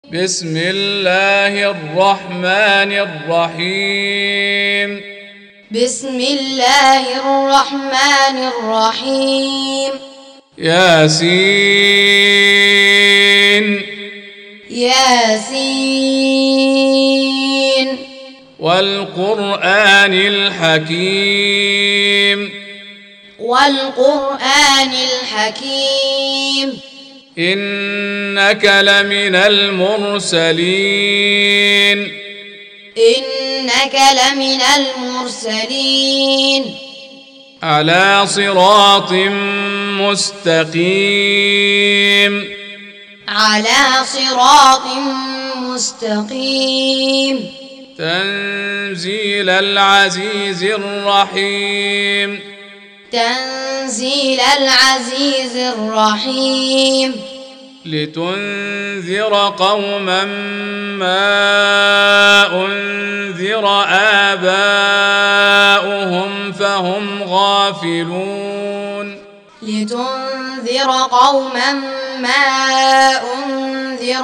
بسم الله الرحمن الرحيم. بسم الله الرحمن الرحيم. ياسين ياسين والقرآن الحكيم. والقرآن الحكيم. إنك لمن المرسلين. إنك لمن المرسلين على صراط مستقيم. على صراط مستقيم. تنزيل العزيز الرحيم. تنزيل العزيز الرحيم. لتنذر قوما ما أنذر آباؤهم فهم غافلون. لتنذر قوما ما أنذر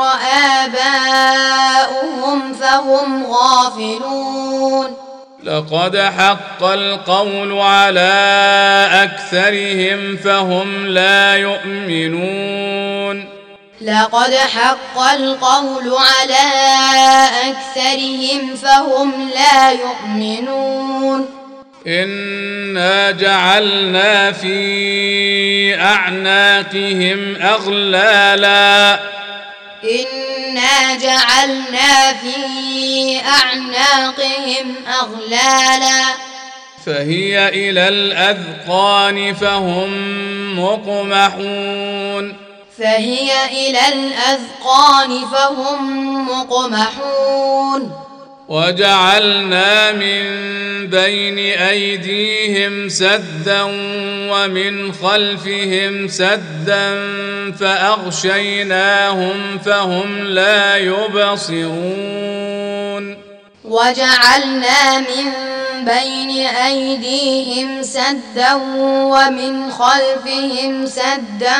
آباؤهم فهم غافلون. لقد حق القول على أكثرهم فهم لا يؤمنون. لقد حق القول على أكثرهم فهم لا يؤمنون. إنا جعلنا في أعناقهم أغلالا. إنا جعلنا في أعناقهم أغلالا فهي إلى الأذقان فهم مقمحون. فهي إلى الأذقان فهم مقمحون. وجعلنا من بين أيديهم سدا ومن خلفهم سدا فأغشيناهم فهم لا يبصرون. وجعلنا من بين أيديهم سدا ومن خلفهم سدا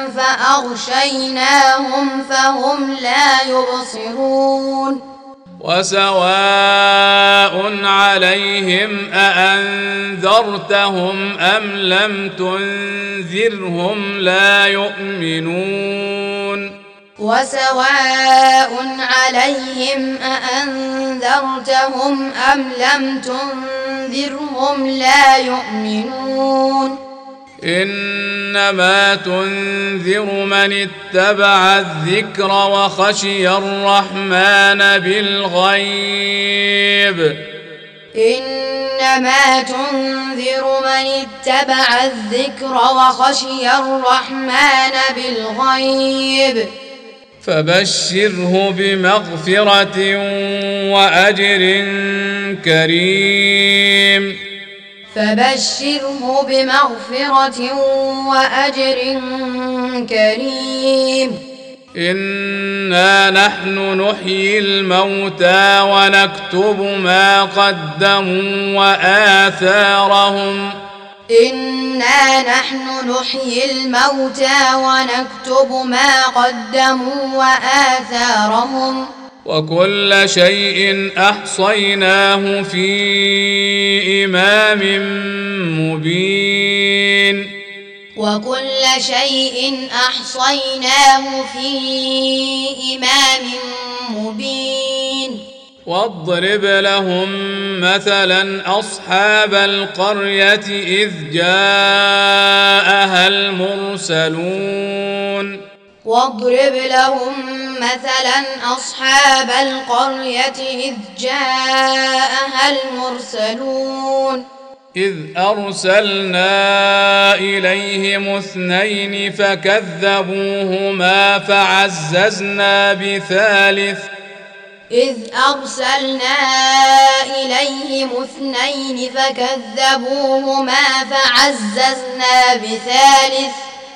فأغشيناهم فهم لا يبصرون. وسواء عليهم أأنذرتهم أم لم تنذرهم لا يؤمنون. وسواء عليهم أأنذرتهم أم لم تنذرهم لا يؤمنون. إنما تنذر من اتبع الذكر وخشي الرحمن بالغيب. إنما تنذر من اتبع الذكر وخشي الرحمن بالغيب. فبشره بمغفرة وأجر كريم. فبشره بمغفرة وأجر كريم. إنا نحن نحيي الموتى ونكتب ما قدموا وآثارهم. إنا نحن نحيي الموتى ونكتب ما قدموا وآثارهم. وكل شيء أحصيناه في إمام مبين. وكل شيء أحصيناه في إمام مبين. واضرب لهم مثلا أصحاب القرية إذ جاءها المرسلون. واضرب لهم مثلا أصحاب القرية إذ جاءها المرسلون. إذ أرسلنا إليهم اثنين فكذبوهما فعززنا بثالث. إذ أرسلنا إليهم اثنين فكذبوهما فعززنا بثالث.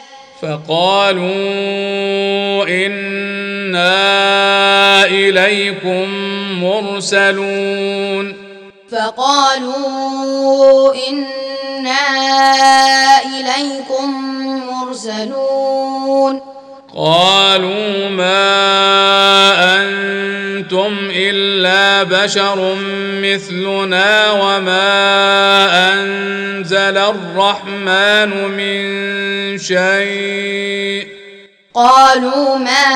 فقالوا إنا إليكم مرسلون. فقالوا إنا إليكم مرسلون. قالوا ما أنتم إلا بشر مثلنا وما أنزل الرحمن من شيء قالوا ما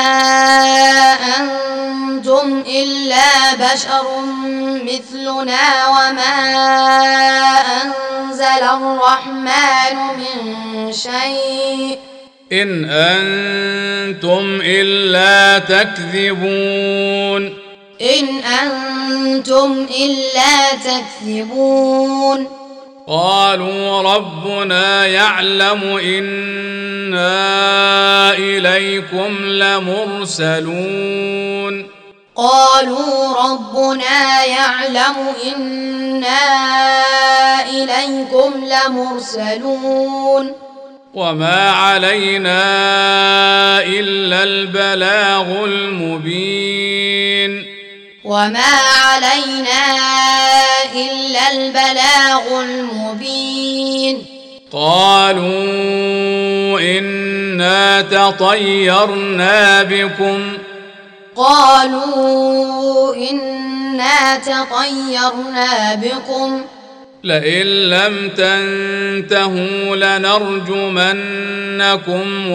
أنتم إلا بشر مثلنا وما أنزل الرحمن من شيء إن أنتم إلا تكذبون إن أنتم إلا تكذبون قالوا ربنا يعلم إنا إليكم لمرسلون قالوا ربنا يعلم إنا إليكم لمرسلون وما علينا إلا البلاغ المبين وما علينا إلا البلاغ المبين قالوا إنا تطيرنا بكم قالوا إنا تطيرنا بكم لئن لم تنتهوا لنرجمنكم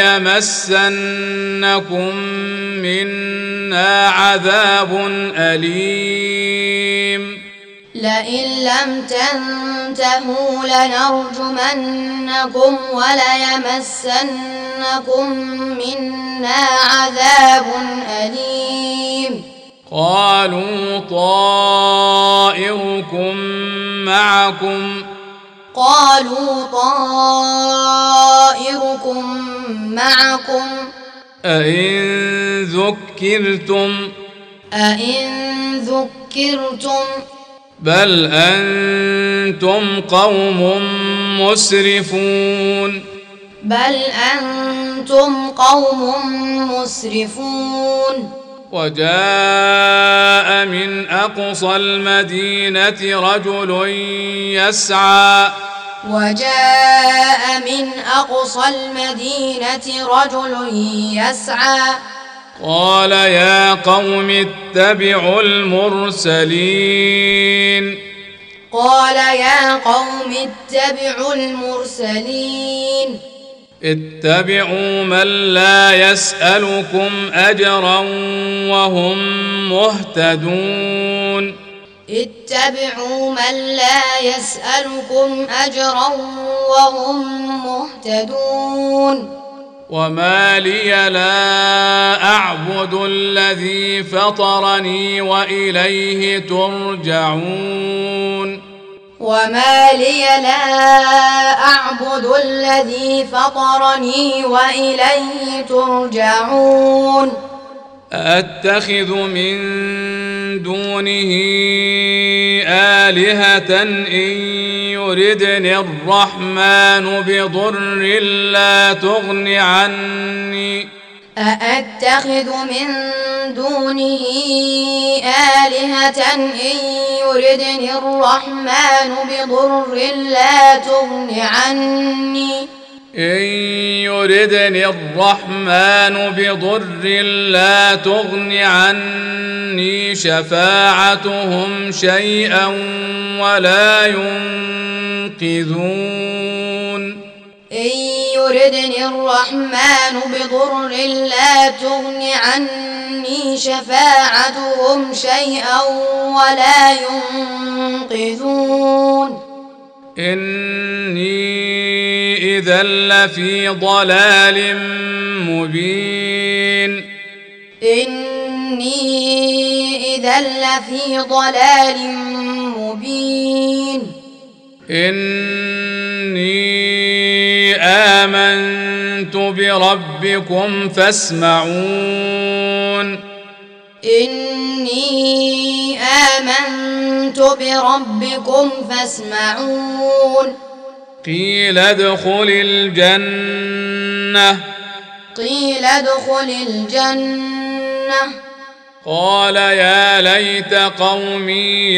وليمسنكم منا عذاب أليم لئن لم تنتهوا لنرجمنكم وليمسنكم منا عذاب أليم قالوا طائركم معكم أئن ذكرتم بل أنتم قوم مسرفون وجاء من أقصى المدينة رجل يسعى قال يا قوم اتبعوا المرسلين اتبعوا من لا يسألكم أجرا وهم مهتدون وما لي لا أعبد الذي فطرني وإليه ترجعون أأتخذ من دونه آلهة إن يردني الرحمن بضر لا تغن عني إن يردني الرحمن بضر لا تغن عني شفاعتهم شيئا ولا ينقذون إني إذا لفي ضلال مبين إني آمنت بربكم فاسمعون قيل ادخل الجنة قال يا ليت قومي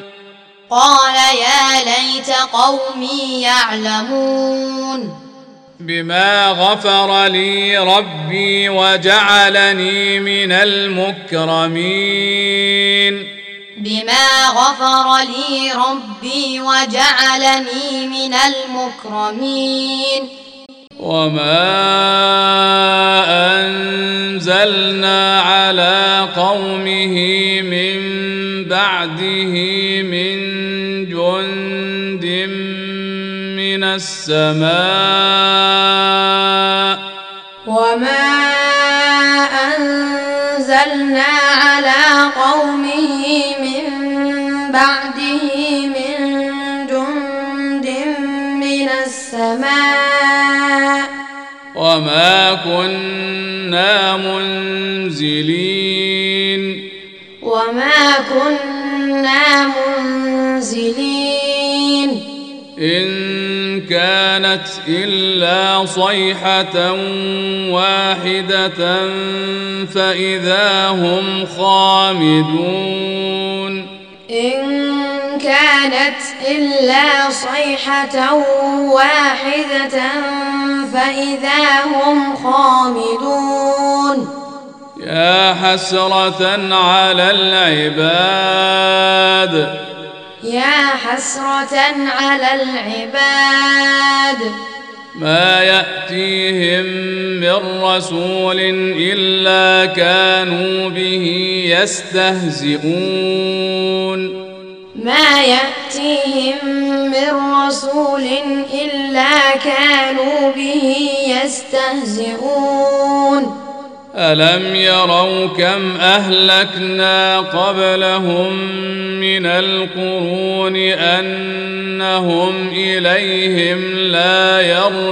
يعلمون بما غفر لي ربي وجعلني من المكرمين بما غفر لي ربي وجعلني من المكرمين وما أنزلنا على قومه من بعده من جند من السماء وما أنزلنا على قومه من بعده من جند من السماء وما كنا منزلين إن كانت إلا صيحة واحدة فإذا هم خامدون إن كانت إلا صيحة واحدة فإذا هم خامدون يا حسرة على العباد ما يأتيهم من رسول إلا كانوا به يستهزئون ألم يروا كم أهلكنا قبلهم من القرون أنهم إليهم لا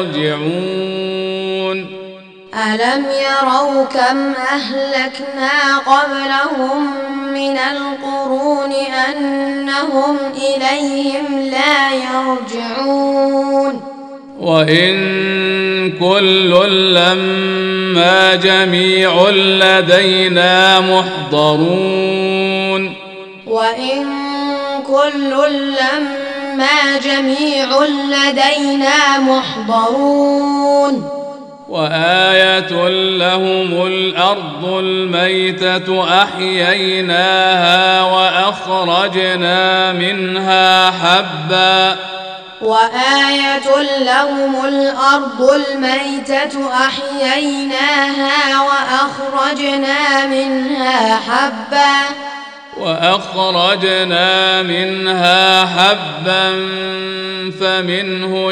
يرجعون ألم يروا كم أهلكنا قبلهم من القرون أنهم إليهم لا يرجعون وإن كل لما جميع لدينا محضرون وآية لهم الأرض الميتة أحييناها وأخرجنا منها حبا فمنه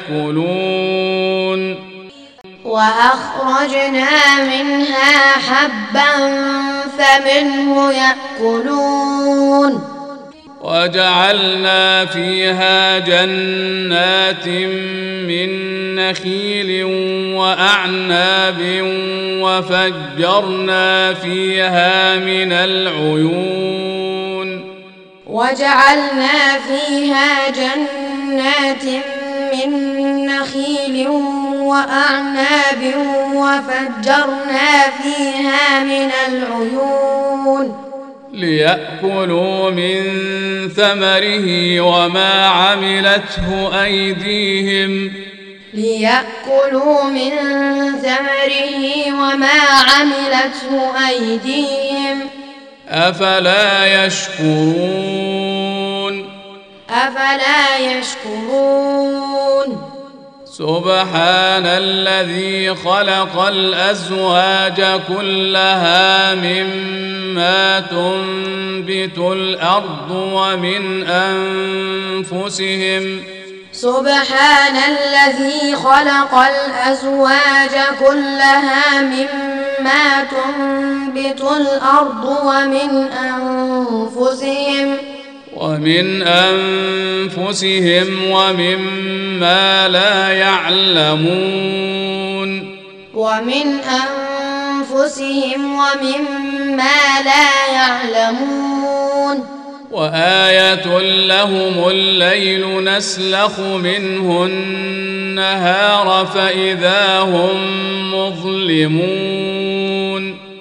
يأكلون وجعلنا فيها جنات من نخيل وأعناب وفجرنا فيها من العيون ليأكلوا من ثمره وما عملته أيديهم أفلا يشكرون سبحان الذي خلق الأزواج كلها مما تنبت الأرض ومن أنفسهم ومما لا يعلمون وآية لهم الليل نسلخ منه النهار فإذا هم مظلمون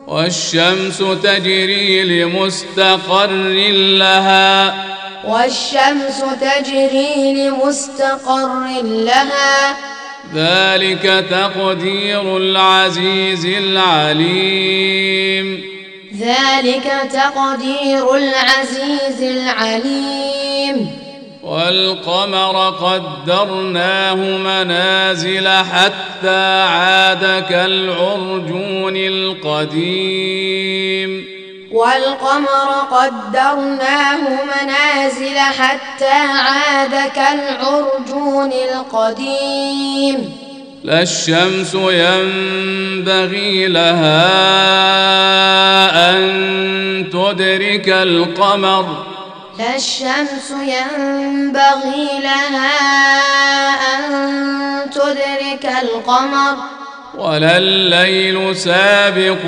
والشمس تجري لمستقر لها والشمس تجري لمستقر لها ذلك تقدير العزيز العليم ذلك تقدير العزيز العليم والقمر قدرناه منازل حتى عاد كالعرجون القديم والقمر قدرناه منازل حتى عاد كالعرجون القديم لا الشمس ينبغي لها أن تدرك القمر لا الشمس ينبغي لها أن تدرك القمر ولا الليل سابق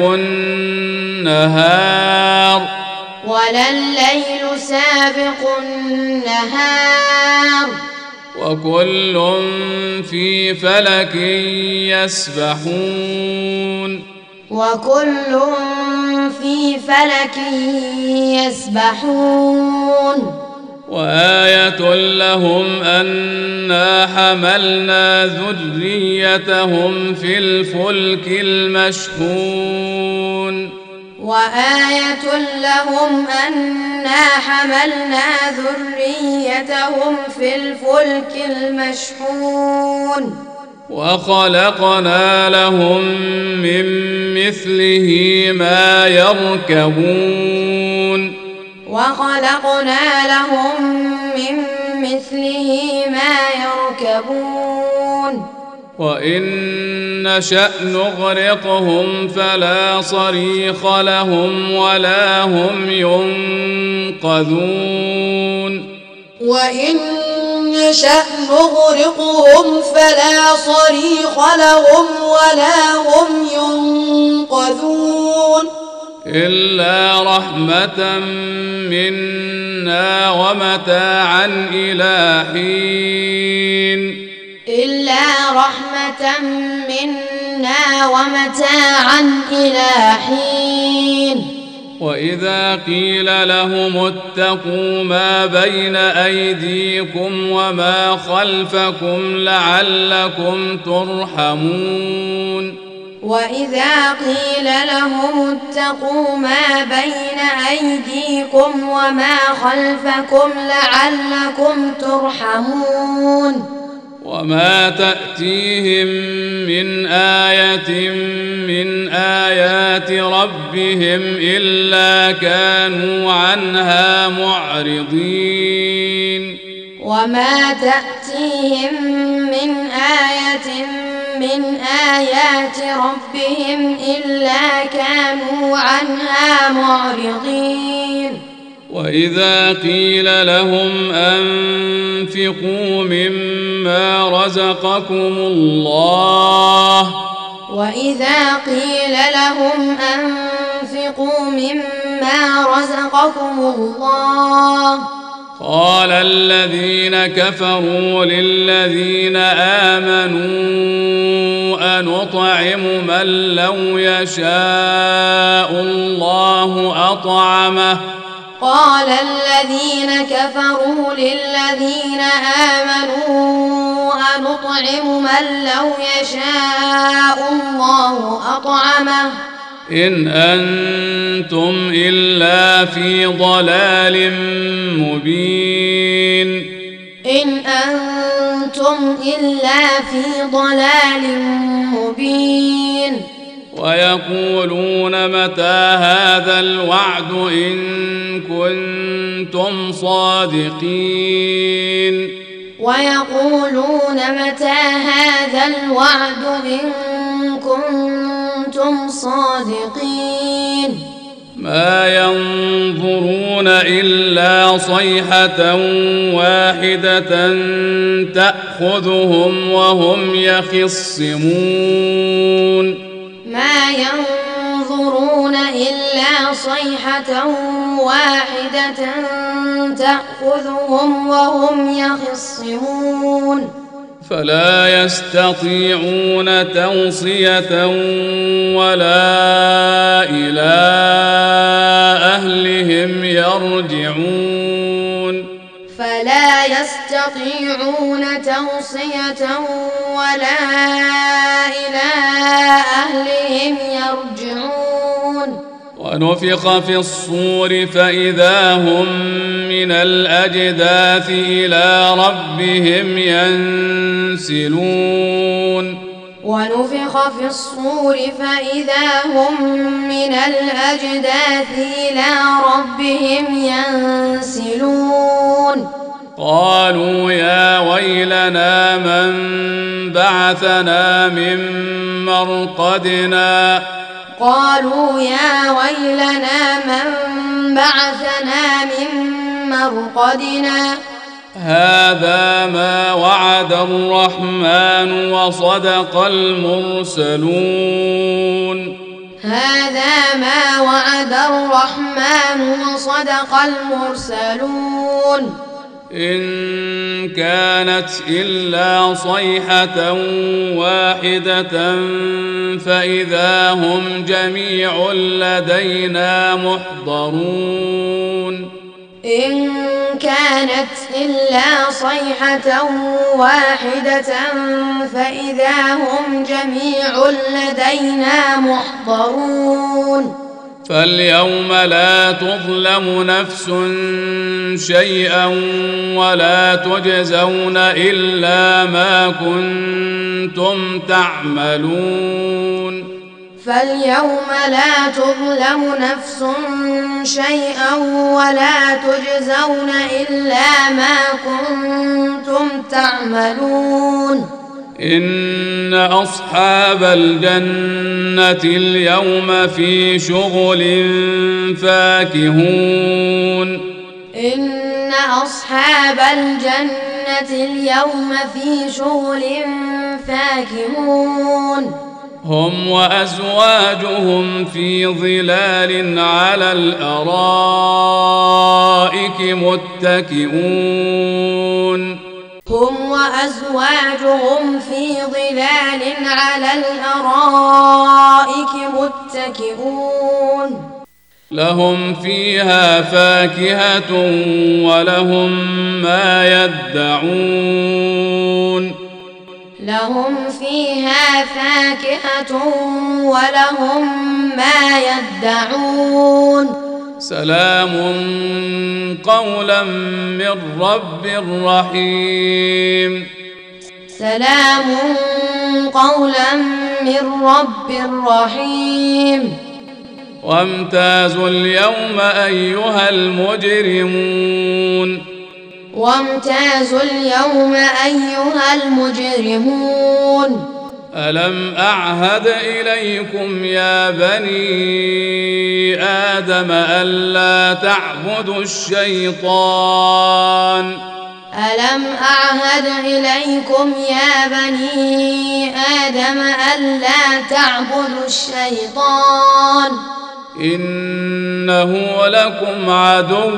النهار ولا الليل سابق النهار وكل في فلك يسبحون وكل في فلك يسبحون وآية لهم أنا حملنا ذريتهم في الفلك المشحون وآية لهم أنا حملنا ذريتهم في الفلك المشحون وخلقنا لهم من مثله ما يركبون وخلقنا لهم من مثله ما يركبون وإن نشأ نغرقهم فلا صريخ لهم ولا هم ينقذون وإن نشأ نغرقهم فلا صريخ لهم ولا هم ينقذون إلا رحمة منا ومتاعا إلى حين إلا رحمة منا ومتاعا إلى حين وإذا قيل لهم اتقوا ما بين أيديكم وما خلفكم لعلكم ترحمون وإذا قيل لهم اتقوا ما بين أيديكم وما خلفكم لعلكم ترحمون وما تأتيهم من آية من آيات ربهم إلا كانوا عنها معرضين وما تأتيهم من آية من آيات ربهم إلا كانوا عنها معرضين وإذا قيل لهم أنفقوا مما رزقكم الله وإذا قيل لهم أنفقوا مما رزقكم الله قال الذين كفروا للذين آمنوا أنطعم من لو يشاء الله أطعمه قال الذين كفروا للذين آمنوا أنطعم من لو يشاء الله أطعمه إن أنتم إلا في ضلال مبين إن أنتم إلا في ضلال مبين ويقولون متى هذا الوعد إن كنتم صادقين ويقولون متى هذا الوعد إن كنتم صادقين ما ينظرون إلا صيحة واحدة تأخذهم وهم يخصمون ما ينظرون إلا صيحة واحدة تأخذهم وهم يخصمون فلا يستطيعون توصية ولا إلى أهلهم يرجعون فلا يستطيعون توصية ولا إلى أهلهم يرجعون ونفخ في الصور فإذا هم من الأجداث إلى ربهم ينسلون ونفخ في الصور فإذا هم من الأجداث إلى ربهم ينسلون قالوا يا ويلنا من بعثنا من مرقدنا قالوا يا ويلنا من بعثنا من مرقدنا هذا ما وعد الرحمن وصدق المرسلون هذا ما وعد الرحمن وصدق المرسلون إن كانت إلا صيحة واحدة فإذا هم جميع لدينا محضرون إن كانت إلا صيحة واحدة فإذا هم جميع لدينا محضرون فاليوم لا تظلم نفس شيئا ولا تجزون إلا ما كنتم تعملون فاليوم لا تظلم نفس شيئا ولا تجزون إلا ما كنتم تعملون إن أصحاب الجنة اليوم في شغل فاكهون إن أصحاب الجنة اليوم في شغل فاكهون هم وأزواجهم في ظلال على الأرائك متكئون هم وأزواجهم في ظلال على الأرائك متكئون لهم فيها فاكهة ولهم ما يدعون لهم فيها فاكهة ولهم ما يدعون سلام قولا من رب رحيم سلام قولا من رب رحيم وامتازوا اليوم أيها المجرمون وامتازوا اليوم أيها المجرمون ألم أعهد إليكم يا بني آدم ألا تعبدوا الشيطان ألم أعهد إليكم يا بني آدم ألا تعبدوا الشيطان إنه لكم عدو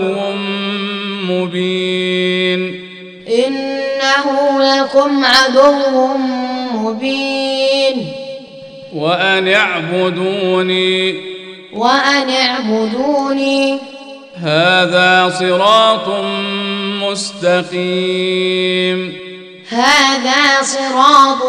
مبين إنه لكم عدو مبين وأن اعبدوني هذا صراط مستقيم هذا صراط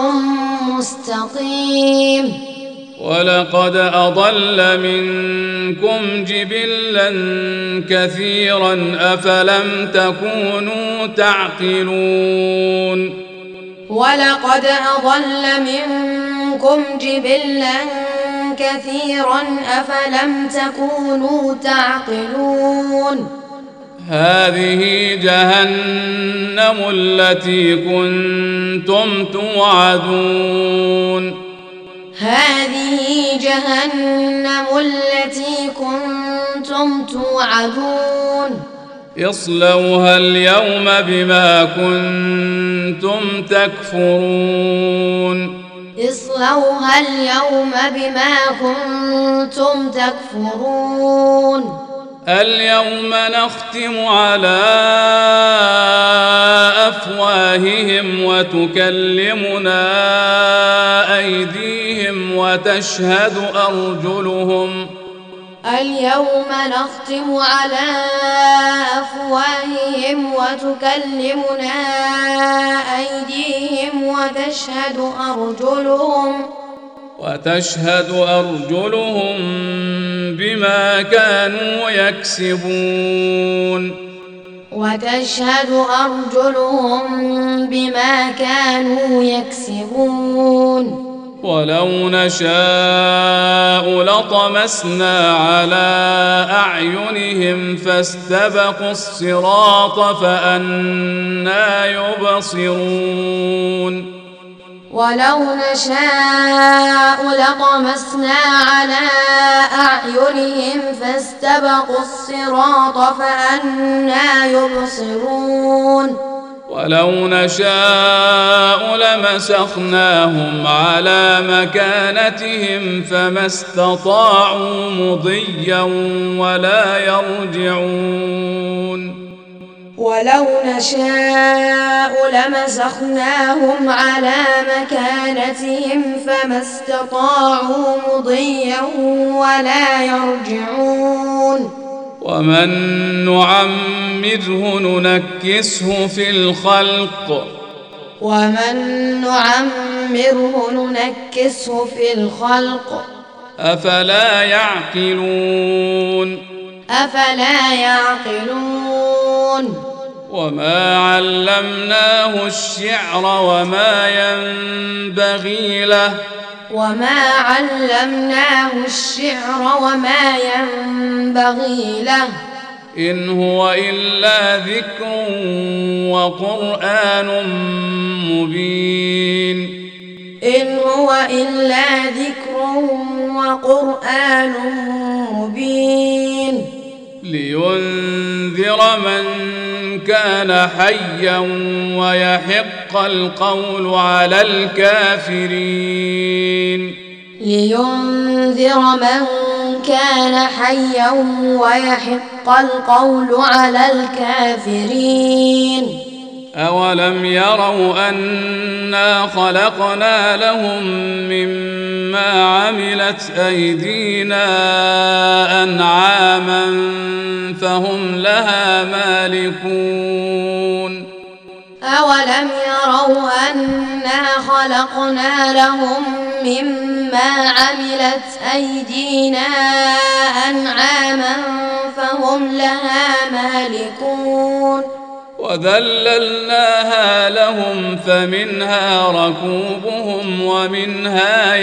مستقيم ولقد أضل منكم جبلا كثيرا أفلم تكونوا تعقلون ولقد أضل منكم جبلا كثيرا أفلم تكونوا تعقلون هذه جهنم التي كنتم توعدون هذه جهنم التي كنتم توعدون اصلوها اليوم بما كنتم تكفرون اصلوها اليوم بما كنتم تكفرون اليوم نختم على أفواههم وتكلمنا أيديهم وتشهد أرجلهم اليوم نختم على أفواههم وتكلمنا أيديهم وتشهد أرجلهم بما كانوا يكسبون ولو نشاء لطمسنا على أعينهم فاستبقوا الصراط فأنى يبصرون ولو نشاء لطمسنا على أعينهم فاستبقوا الصراط فأنى يبصرون ولو نشاء لمسخناهم على مكانتهم فما استطاعوا مضيا ولا يرجعون ولو نشاء لمسخناهم على مكانتهم فما استطاعوا مضيا ولا يرجعون ومن نعمره ننكسه في الخلق أفلا يعقلون وما علمناه الشعر وما ينبغي له إن هو إلا ذكر وقرآن مبين لينذر من كان حيا ويحق القول على الكافرين أولم يروا أنا خلقنا لهم مما عملت أيدينا أنعاما فهم لها مالكون أولم يروا أنا خلقنا لهم مما عملت أيدينا أنعاما فهم لها مالكون وذللناها لهم فمنها ركوبهم ومنها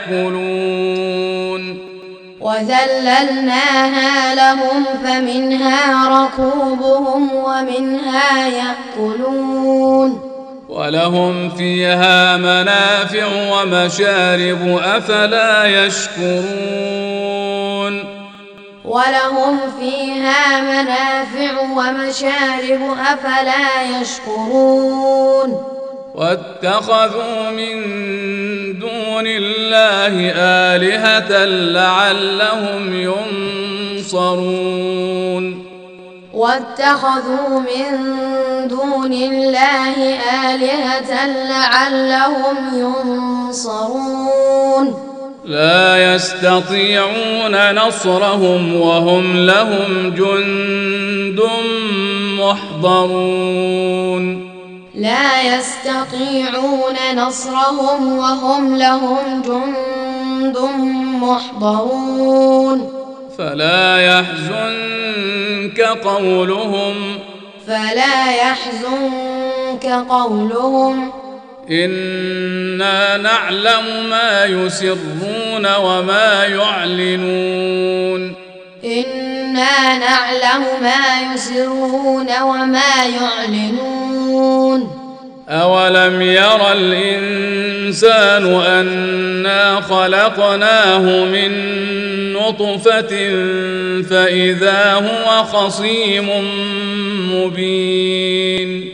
يأكلون ولهم فيها منافع ومشارب أفلا يشكرون واتخذوا من دون الله آلهة لعلهم ينصرون لا يستطيعون نصرهم وهم لهم جند محضرون فلا يحزنك قولهم إنا نعلم ما يسرون وما يعلنون أولم ير الإنسان أنا خلقناه من نطفة فإذا هو خصيم مبين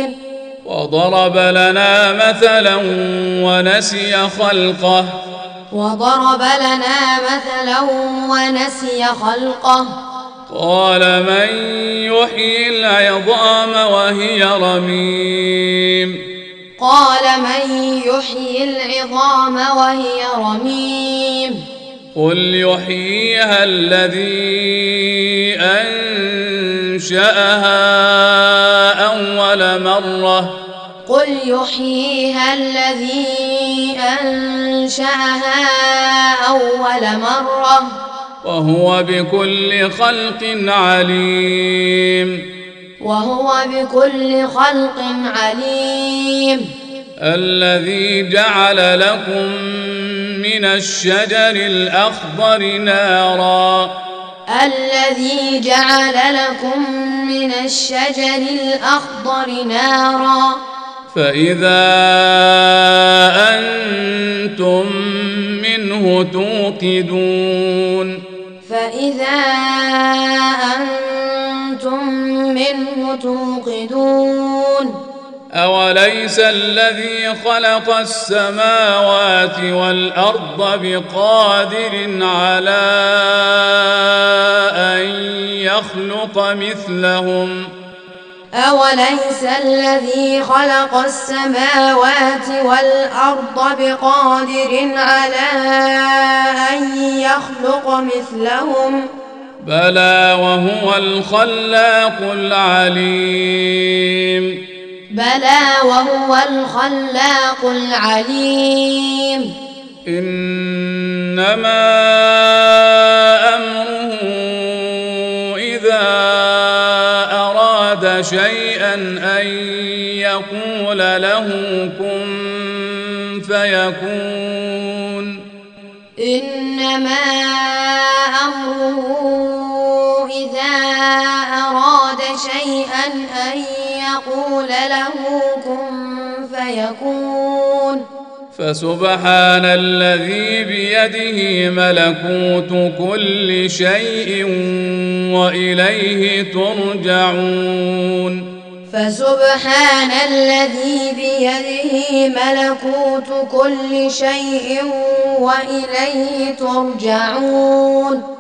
وضرب لنا مثلا ونسي وضرب لنا مثلا ونسي خلقه قال من يحيي العظام وهي رميم قال من يحيي العظام وهي رميم قل يحييها الذي أنشأها أول مرة قل يحييها الذي أنشأها أول مرة وهو بكل خلق عليم الذي جعل لكم من الشجر الأخضر نارا فإذا أنتم منه توقدون أوليس الذي خلق السماوات والأرض بقادر على أن يخلق مثلهم بلى وهو الخلاق العليم إنما أمره إذا أراد شيئا أن يقول له كن فيكون فسبحان الذي بيده ملكوت كل شيء وإليه ترجعون